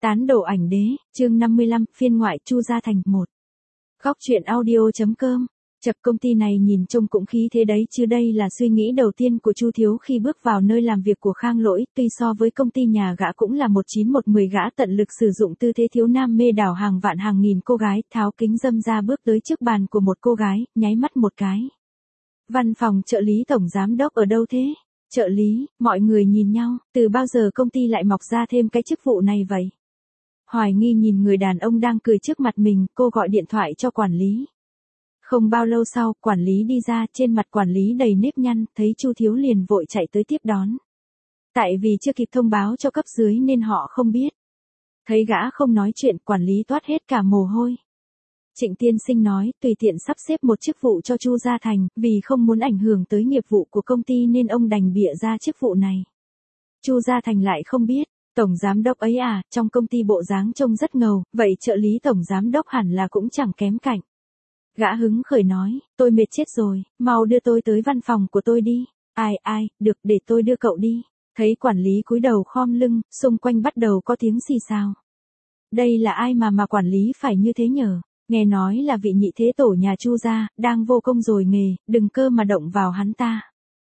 Tán đổ ảnh đế, chương 55, phiên ngoại Chu Gia Thành 1. Góc truyện audio.com. Chật, công ty này nhìn trông cũng khí thế đấy chứ. Đây là suy nghĩ đầu tiên của Chu Thiếu khi bước vào nơi làm việc của Khang Lỗi. Tuy so với công ty nhà gã cũng là 19110, gã tận lực sử dụng tư thế thiếu nam mê đảo hàng vạn hàng nghìn cô gái, tháo kính râm ra bước tới trước bàn của một cô gái, nháy mắt một cái. Văn phòng trợ lý tổng giám đốc ở đâu thế? Trợ lý, mọi người nhìn nhau, từ bao giờ công ty lại mọc ra thêm cái chức vụ này vậy? Hoài nghi nhìn người đàn ông đang cười trước mặt mình, cô gọi điện thoại cho quản lý. Không bao lâu sau, quản lý đi ra, trên mặt quản lý đầy nếp nhăn, thấy Chu Thiếu liền vội chạy tới tiếp đón. Tại vì chưa kịp thông báo cho cấp dưới nên họ không biết. Thấy gã không nói chuyện, quản lý toát hết cả mồ hôi. Trịnh tiên sinh nói, tùy tiện sắp xếp một chức vụ cho Chu Gia Thành, vì không muốn ảnh hưởng tới nghiệp vụ của công ty nên ông đành bịa ra chức vụ này. Chu Gia Thành lại không biết. Tổng giám đốc ấy à, trong công ty bộ dáng trông rất ngầu, vậy trợ lý tổng giám đốc hẳn là cũng chẳng kém cạnh. Gã hứng khởi nói, tôi mệt chết rồi, mau đưa tôi tới văn phòng của tôi đi. Ai, được, để tôi đưa cậu đi. Thấy quản lý cúi đầu khom lưng, xung quanh bắt đầu có tiếng xì xào. Đây là ai mà quản lý phải như thế nhở? Nghe nói là vị nhị thế tổ nhà Chu gia, đang vô công rồi nghề, đừng cơ mà động vào hắn ta.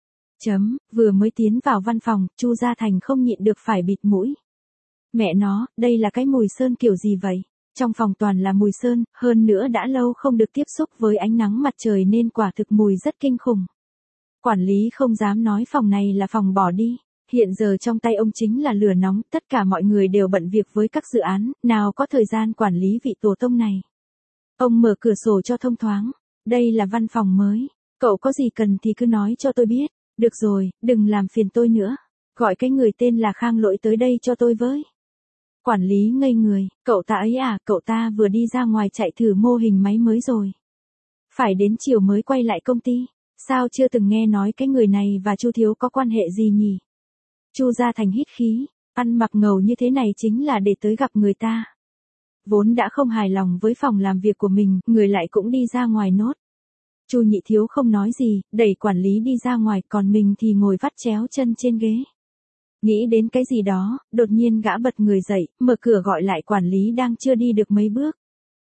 Vừa mới tiến vào văn phòng, Chu Gia Thành không nhịn được phải bịt mũi. Mẹ nó, đây là cái mùi sơn kiểu gì vậy? Trong phòng toàn là mùi sơn, hơn nữa đã lâu không được tiếp xúc với ánh nắng mặt trời nên quả thực mùi rất kinh khủng. Quản lý không dám nói phòng này là phòng bỏ đi. Hiện giờ trong tay ông chính là lửa nóng, tất cả mọi người đều bận việc với các dự án, nào có thời gian quản lý vị tổ tông này. Ông mở cửa sổ cho thông thoáng. Đây là văn phòng mới. Cậu có gì cần thì cứ nói cho tôi biết. Được rồi, đừng làm phiền tôi nữa. Gọi cái người tên là Khang Lỗi tới đây cho tôi với. Quản lý ngây người, cậu ta ấy à, cậu ta vừa đi ra ngoài chạy thử mô hình máy mới rồi. Phải đến chiều mới quay lại công ty. Sao chưa từng nghe nói cái người này và Chu Thiếu có quan hệ gì nhỉ? Chu Gia Thành hít khí, ăn mặc ngầu như thế này chính là để tới gặp người ta. Vốn đã không hài lòng với phòng làm việc của mình, người lại cũng đi ra ngoài nốt. Chu Nhị Thiếu không nói gì, đẩy quản lý đi ra ngoài, còn mình thì ngồi vắt chéo chân trên ghế. Nghĩ đến cái gì đó, đột nhiên gã bật người dậy, mở cửa gọi lại quản lý đang chưa đi được mấy bước.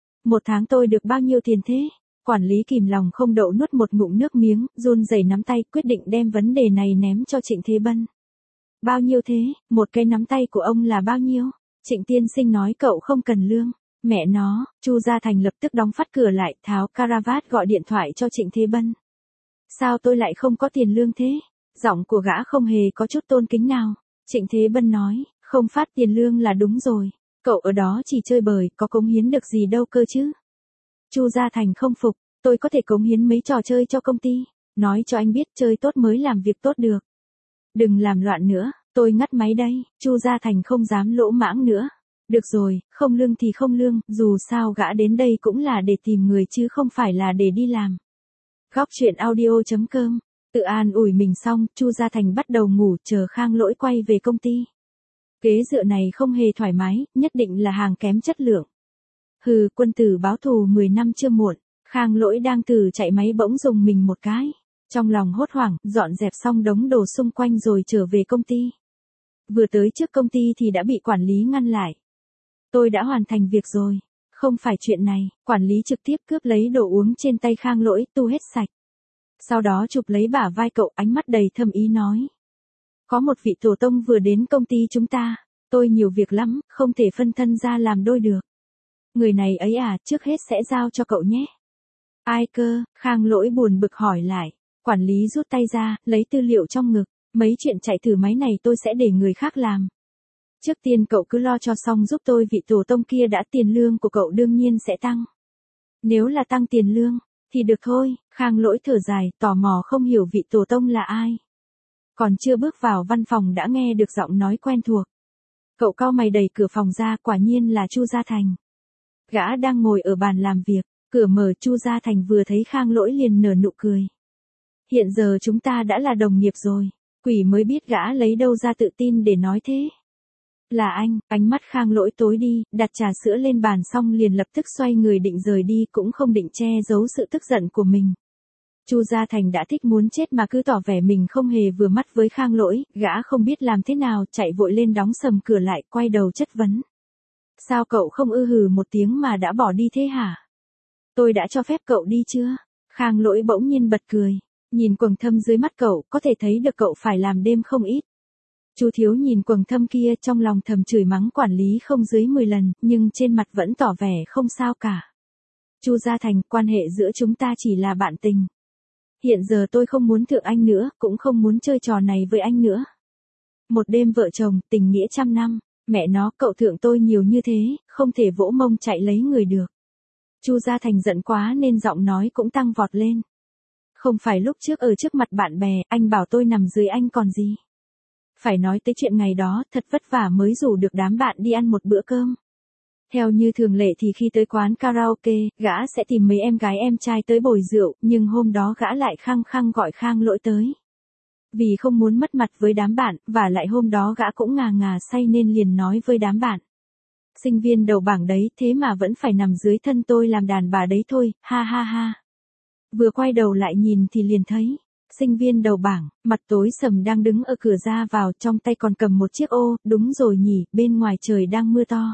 1 tháng tôi được bao nhiêu tiền thế? Quản lý kìm lòng không đậu nuốt một ngụm nước miếng, run rẩy nắm tay, quyết định đem vấn đề này ném cho Trịnh Thế Bân. Bao nhiêu thế? Một cái nắm tay của ông là bao nhiêu? Trịnh tiên sinh nói cậu không cần lương. Mẹ nó, Chu Gia Thành lập tức đóng phắt cửa lại, tháo caravat gọi điện thoại cho Trịnh Thế Bân. Sao tôi lại không có tiền lương thế? Giọng của gã không hề có chút tôn kính nào. Trịnh Thế Bân nói, không phát tiền lương là đúng rồi. Cậu ở đó chỉ chơi bời, có cống hiến được gì đâu cơ chứ? Chu Gia Thành không phục, tôi có thể cống hiến mấy trò chơi cho công ty. Nói cho anh biết chơi tốt mới làm việc tốt được. Đừng làm loạn nữa, tôi ngắt máy đây. Chu Gia Thành không dám lỗ mãng nữa. Được rồi, không lương thì không lương, dù sao gã đến đây cũng là để tìm người chứ không phải là để đi làm. Góc truyện audio.com. Tự an ủi mình xong, Chu Gia Thành bắt đầu ngủ, chờ Khang Lỗi quay về công ty. Ghế dựa này không hề thoải mái, nhất định là hàng kém chất lượng. Hừ, quân tử báo thù 10 năm chưa muộn. Khang Lỗi đang từ chạy máy bỗng dùng mình một cái. Trong lòng hốt hoảng, dọn dẹp xong đống đồ xung quanh rồi trở về công ty. Vừa tới trước công ty thì đã bị quản lý ngăn lại. Tôi đã hoàn thành việc rồi. Không phải chuyện này, quản lý trực tiếp cướp lấy đồ uống trên tay Khang Lỗi, tu hết sạch. Sau đó chụp lấy bả vai cậu, ánh mắt đầy thâm ý nói. Có một vị tổ tông vừa đến công ty chúng ta, tôi nhiều việc lắm, không thể phân thân ra làm đôi được. Người này ấy à, trước hết sẽ giao cho cậu nhé. Ai cơ? Khang Lỗi buồn bực hỏi lại. Quản lý rút tay ra, lấy tư liệu trong ngực. Mấy chuyện chạy thử máy này tôi sẽ để người khác làm. Trước tiên cậu cứ lo cho xong giúp tôi, vị tổ tông kia đã, tiền lương của cậu đương nhiên sẽ tăng. Nếu là tăng tiền lương, thì được thôi. Khang Lỗi thở dài, tò mò không hiểu vị tổ tông là ai. Còn chưa bước vào văn phòng đã nghe được giọng nói quen thuộc. Cậu cau mày đẩy cửa phòng ra, quả nhiên là Chu Gia Thành. Gã đang ngồi ở bàn làm việc, cửa mở, Chu Gia Thành vừa thấy Khang Lỗi liền nở nụ cười. Hiện giờ chúng ta đã là đồng nghiệp rồi. Quỷ mới biết gã lấy đâu ra tự tin để nói thế. Là anh, ánh mắt Khang Lỗi tối đi, đặt trà sữa lên bàn xong liền lập tức xoay người định rời đi, cũng không định che giấu sự tức giận của mình. Chu Gia Thành đã thích muốn chết mà cứ tỏ vẻ mình không hề vừa mắt với Khang Lỗi, gã không biết làm thế nào, chạy vội lên đóng sầm cửa lại, quay đầu chất vấn. Sao cậu không hừ một tiếng mà đã bỏ đi thế hả? Tôi đã cho phép cậu đi chưa? Khang Lỗi bỗng nhiên bật cười. Nhìn quầng thâm dưới mắt cậu, có thể thấy được cậu phải làm đêm không ít. Chu Thiếu nhìn quầng thâm kia, trong lòng thầm chửi mắng quản lý không dưới 10 lần, nhưng trên mặt vẫn tỏ vẻ không sao cả. Chu Gia Thành, quan hệ giữa chúng ta chỉ là bạn tình. Hiện giờ tôi không muốn thượng anh nữa, cũng không muốn chơi trò này với anh nữa. Một đêm vợ chồng, tình nghĩa trăm năm. Mẹ nó, cậu thượng tôi nhiều như thế, không thể vỗ mông chạy lấy người được. Chu Gia Thành giận quá nên giọng nói cũng tăng vọt lên. Không phải lúc trước ở trước mặt bạn bè, anh bảo tôi nằm dưới anh còn gì. Phải nói tới chuyện ngày đó, thật vất vả mới rủ được đám bạn đi ăn một bữa cơm. Theo như thường lệ thì khi tới quán karaoke, gã sẽ tìm mấy em gái em trai tới bồi rượu, nhưng hôm đó gã lại khăng khăng gọi Khang Lỗi tới. Vì không muốn mất mặt với đám bạn, và lại hôm đó gã cũng ngà ngà say nên liền nói với đám bạn. Sinh viên đầu bảng đấy, thế mà vẫn phải nằm dưới thân tôi làm đàn bà đấy thôi, ha ha ha. Vừa quay đầu lại nhìn thì liền thấy. Sinh viên đầu bảng, mặt tối sầm đang đứng ở cửa ra vào, trong tay còn cầm một chiếc ô, đúng rồi nhỉ, bên ngoài trời đang mưa to.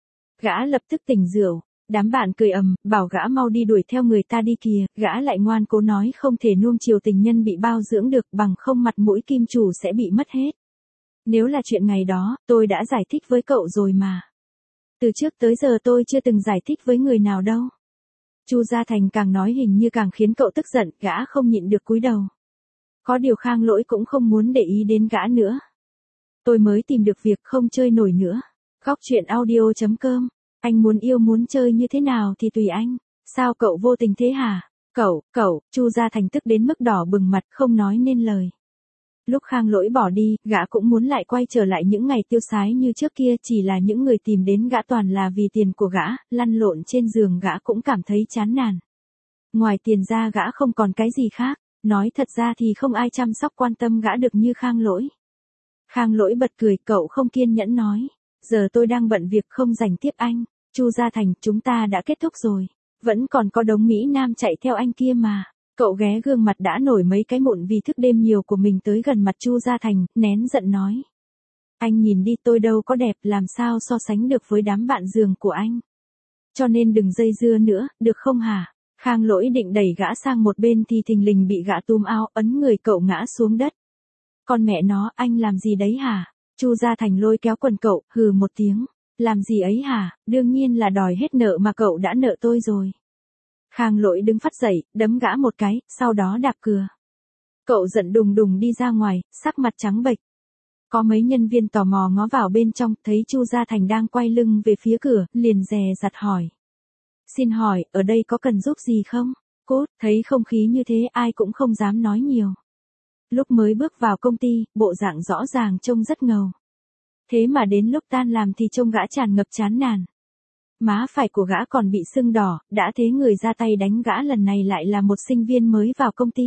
Gã lập tức tỉnh rượu, đám bạn cười ầm, bảo gã mau đi đuổi theo người ta đi kìa, gã lại ngoan cố nói không thể nuông chiều tình nhân bị bao dưỡng được, bằng không mặt mũi kim chủ sẽ bị mất hết. Nếu là chuyện ngày đó, tôi đã giải thích với cậu rồi mà. Từ trước tới giờ tôi chưa từng giải thích với người nào đâu. Chu Gia Thành càng nói hình như càng khiến cậu tức giận, gã không nhịn được cúi đầu. Có điều Khang Lỗi cũng không muốn để ý đến gã nữa. Tôi mới tìm được việc không chơi nổi nữa. Góc truyện audio.com. Anh muốn yêu muốn chơi như thế nào thì tùy anh. Sao cậu vô tình thế hả? Cậu, Chu Gia Thành tức đến mức đỏ bừng mặt không nói nên lời. Lúc Khang Lỗi bỏ đi, gã cũng muốn lại quay trở lại những ngày tiêu sái như trước kia, chỉ là những người tìm đến gã toàn là vì tiền của gã, lăn lộn trên giường gã cũng cảm thấy chán nản. Ngoài tiền ra gã không còn cái gì khác, nói thật ra thì không ai chăm sóc quan tâm gã được như Khang Lỗi. Khang Lỗi bật cười, cậu không kiên nhẫn nói, giờ tôi đang bận việc không rảnh tiếp anh. Chu Gia Thành, chúng ta đã kết thúc rồi, vẫn còn có đống Mỹ Nam chạy theo anh kia mà. Cậu ghé gương mặt đã nổi mấy cái mụn vì thức đêm nhiều của mình tới gần mặt Chu Gia Thành, nén giận nói. Anh nhìn đi, tôi đâu có đẹp, làm sao so sánh được với đám bạn giường của anh. Cho nên đừng dây dưa nữa, được không hả? Khang Lỗi định đẩy gã sang một bên thì thình lình bị gã túm áo ấn người cậu ngã xuống đất. Con mẹ nó, anh làm gì đấy hả? Chu Gia Thành lôi kéo quần cậu, hừ một tiếng. Làm gì ấy hả? Đương nhiên là đòi hết nợ mà cậu đã nợ tôi rồi. Khang Lỗi đứng phắt dậy, đấm gã một cái, sau đó đạp cửa. Cậu giận đùng đùng đi ra ngoài, sắc mặt trắng bệch. Có mấy nhân viên tò mò ngó vào bên trong, thấy Chu Gia Thành đang quay lưng về phía cửa, liền dè dặt hỏi. Xin hỏi, ở đây có cần giúp gì không? Cốt, thấy không khí như thế ai cũng không dám nói nhiều. Lúc mới bước vào công ty, bộ dạng rõ ràng trông rất ngầu. Thế mà đến lúc tan làm thì trông gã tràn ngập chán nản. Má phải của gã còn bị sưng đỏ, đã thế người ra tay đánh gã lần này lại là một sinh viên mới vào công ty.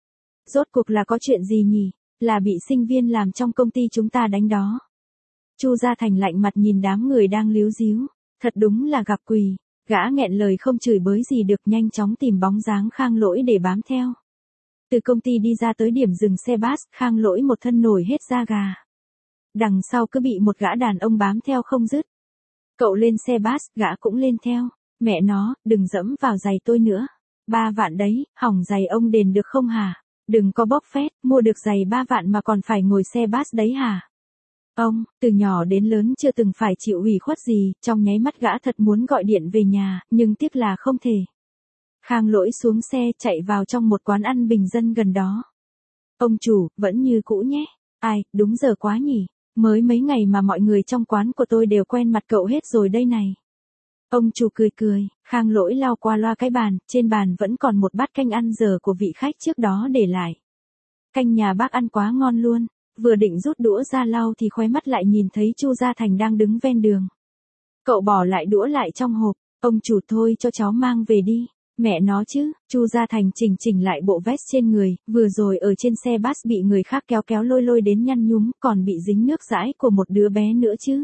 Rốt cuộc là có chuyện gì nhỉ? Là bị sinh viên làm trong công ty chúng ta đánh đó. Chu Gia Thành lạnh mặt nhìn đám người đang líu díu. Thật đúng là gặp quỷ. Gã nghẹn lời không chửi bới gì được, nhanh chóng tìm bóng dáng Khang Lỗi để bám theo. Từ công ty đi ra tới điểm dừng xe bus, Khang Lỗi một thân nổi hết da gà. Đằng sau cứ bị một gã đàn ông bám theo không dứt. Cậu lên xe bus, gã cũng lên theo. Mẹ nó, đừng dẫm vào giày tôi nữa. 3 vạn đấy, hỏng giày ông đền được không hả? Đừng có bóc phét, mua được giày 3 vạn mà còn phải ngồi xe bus đấy hả? Ông, từ nhỏ đến lớn chưa từng phải chịu ủy khuất gì, trong nháy mắt gã thật muốn gọi điện về nhà, nhưng tiếc là không thể. Khang Lỗi xuống xe chạy vào trong một quán ăn bình dân gần đó. Ông chủ, vẫn như cũ nhé. Ai, đúng giờ quá nhỉ. Mới mấy ngày mà mọi người trong quán của tôi đều quen mặt cậu hết rồi đây này. Ông chủ cười cười, Khang Lỗi lau qua loa cái bàn, trên bàn vẫn còn một bát canh ăn dở của vị khách trước đó để lại. Canh nhà bác ăn quá ngon luôn, vừa định rút đũa ra lau thì khóe mắt lại nhìn thấy Chu Gia Thành đang đứng ven đường. Cậu bỏ lại đũa lại trong hộp, ông chủ thôi cho cháu mang về đi. Mẹ nó chứ, Chu Gia Thành chỉnh lại bộ vest trên người, vừa rồi ở trên xe bus bị người khác kéo lôi đến nhăn nhúm, còn bị dính nước dãi của một đứa bé nữa chứ.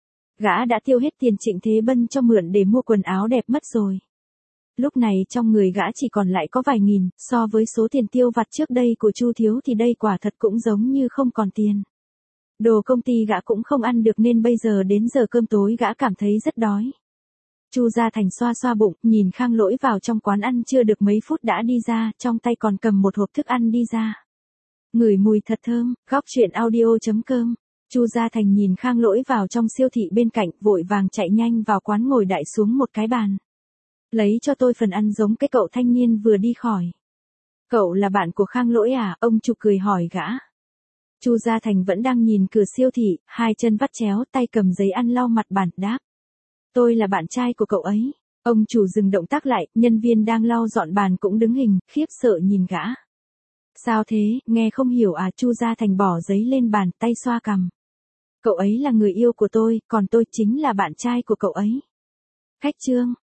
Gã đã tiêu hết tiền Trịnh Thế Bân cho mượn để mua quần áo đẹp mất rồi. Lúc này trong người gã chỉ còn lại có vài nghìn, so với số tiền tiêu vặt trước đây của Chu Thiếu thì đây quả thật cũng giống như không còn tiền. Đồ công ty gã cũng không ăn được nên bây giờ đến giờ cơm tối gã cảm thấy rất đói. Chu Gia Thành xoa xoa bụng, nhìn Khang Lỗi vào trong quán ăn chưa được mấy phút đã đi ra, trong tay còn cầm một hộp thức ăn đi ra. Ngửi mùi thật thơm, góc chuyện audio.com. Chu Gia Thành nhìn Khang Lỗi vào trong siêu thị bên cạnh, vội vàng chạy nhanh vào quán ngồi đại xuống một cái bàn. Lấy cho tôi phần ăn giống cái cậu thanh niên vừa đi khỏi. Cậu là bạn của Khang Lỗi à? Ông chủ cười hỏi gã. Chu Gia Thành vẫn đang nhìn cửa siêu thị, hai chân vắt chéo, tay cầm giấy ăn lau mặt bàn, đáp. Tôi là bạn trai của cậu ấy. Ông chủ dừng động tác lại, nhân viên đang lau dọn bàn cũng đứng hình, khiếp sợ nhìn gã. Sao thế, nghe không hiểu à? Chu Gia Thành bỏ giấy lên bàn, tay xoa cằm. Cậu ấy là người yêu của tôi, còn tôi chính là bạn trai của cậu ấy. Khách trương.